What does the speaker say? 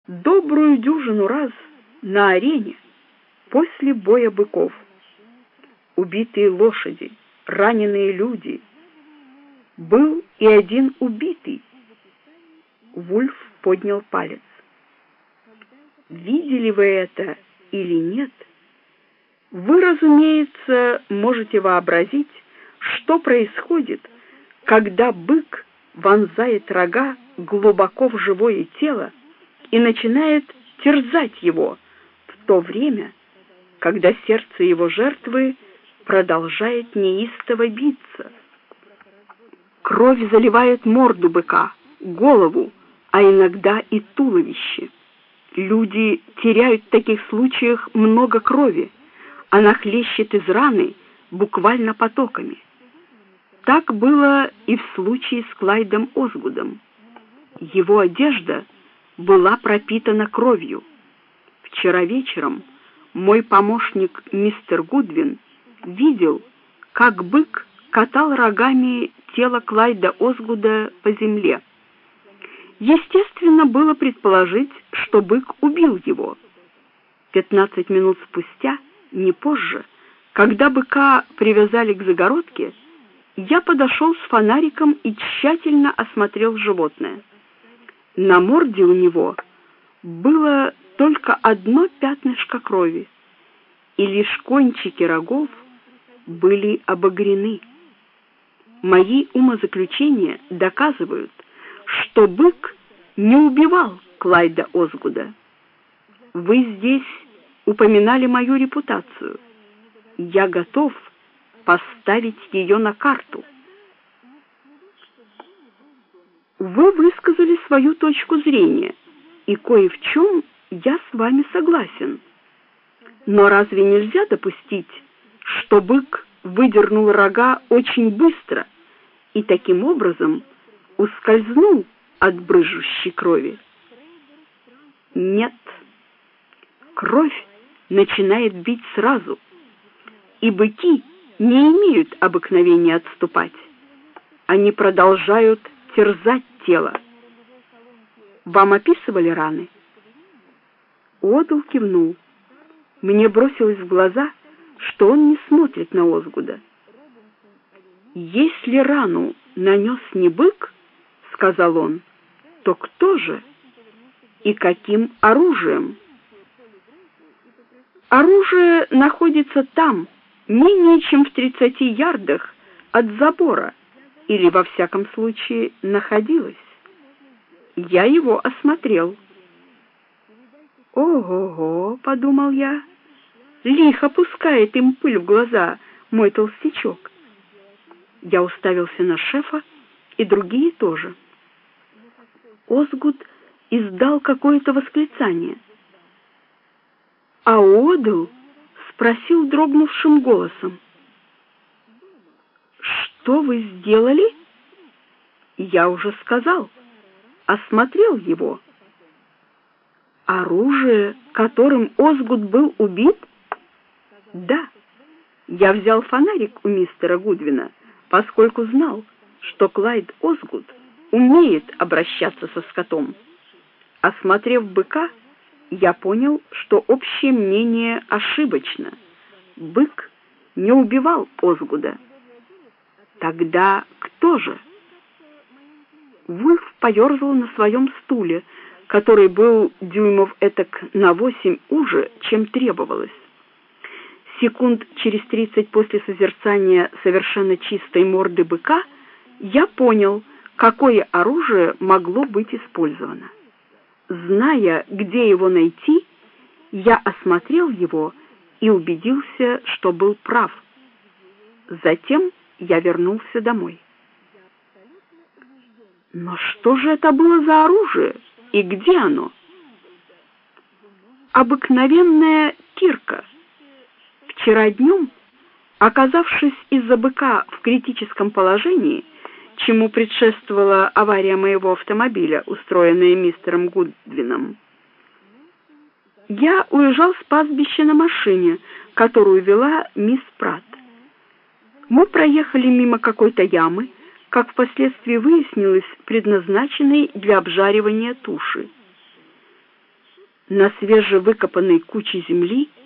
добрую дюжину раз на арене после боя быков. Убитые лошади, раненые люди. Был и один убитый. Вульф поднял палец. Видели вы это или нет? Вы, разумеется, можете вообразить, что происходит, когда бык вонзает рога глубоко в живое тело и начинает терзать его, в то время, когда сердце его жертвы продолжает неистово биться. Кровь заливает морду быка, голову, а иногда и туловище. Люди теряют в таких случаях много крови, она хлещет из раны буквально потоками. Так было и в случае с Клайдом Озгудом. Его одежда была пропитана кровью. Вчера вечером мой помощник мистер Гудвин видел, как бык катал рогами тело Клайда Озгуда по земле. Естественно, было предположить, что бык убил его. 15 минут спустя, не позже, когда быка привязали к загородке, я подошел с фонариком и тщательно осмотрел животное. На морде у него было только одно пятнышко крови, и лишь кончики рогов были обогрены. Мои умозаключения доказывают, что бык не убивал Клайда Озгуда. Вы здесь упоминали мою репутацию. Я готов поставить ее на карту. Вы высказали свою точку зрения, и кое в чем я с вами согласен. Но разве нельзя допустить, что бык выдернул рога очень быстро и таким образом ускользнул от брызжущей крови? Нет. Кровь начинает бить сразу, и быки не имеют обыкновения отступать. Они продолжают терзать тело. Вам описывали раны? Одл кивнул. Мне бросилось в глаза, что он не смотрит на Озгуда. «Если рану нанес не бык, — сказал он, — то кто же и каким оружием?» «Оружие находится там, менее чем в 30 ярдах от забора, или, во всяком случае, находилось. Я его осмотрел». «Ого-го, — подумал я, — лихо пускает им пыль в глаза мой толстячок». Я уставился на шефа, и другие тоже. Озгуд издал какое-то восклицание. А Одл спросил дрогнувшим голосом: «Что вы сделали?» «Я уже сказал, осмотрел его». «Оружие, которым Озгуд был убит?» «Да, я взял фонарик у мистера Гудвина, поскольку знал, что Клайд Озгуд умеет обращаться со скотом. Осмотрев быка, я понял, что общее мнение ошибочно. Бык не убивал Озгуда. Тогда кто же?» Вульф поерзал на своем стуле, который был дюймов этак на 8 уже, чем требовалось. Секунд через 30 после созерцания совершенно чистой морды быка я понял, какое оружие могло быть использовано. Зная, где его найти, я осмотрел его и убедился, что был прав. Затем я вернулся домой. Но что же это было за оружие и где оно? Обыкновенная кирка. Вчера днем, оказавшись из-за быка в критическом положении, чему предшествовала авария моего автомобиля, устроенная мистером Гудвином, я уезжал с пастбища на машине, которую вела мисс Пратт. Мы проехали мимо какой-то ямы, как впоследствии выяснилось, предназначенной для обжаривания туши. на свежевыкопанной куче земли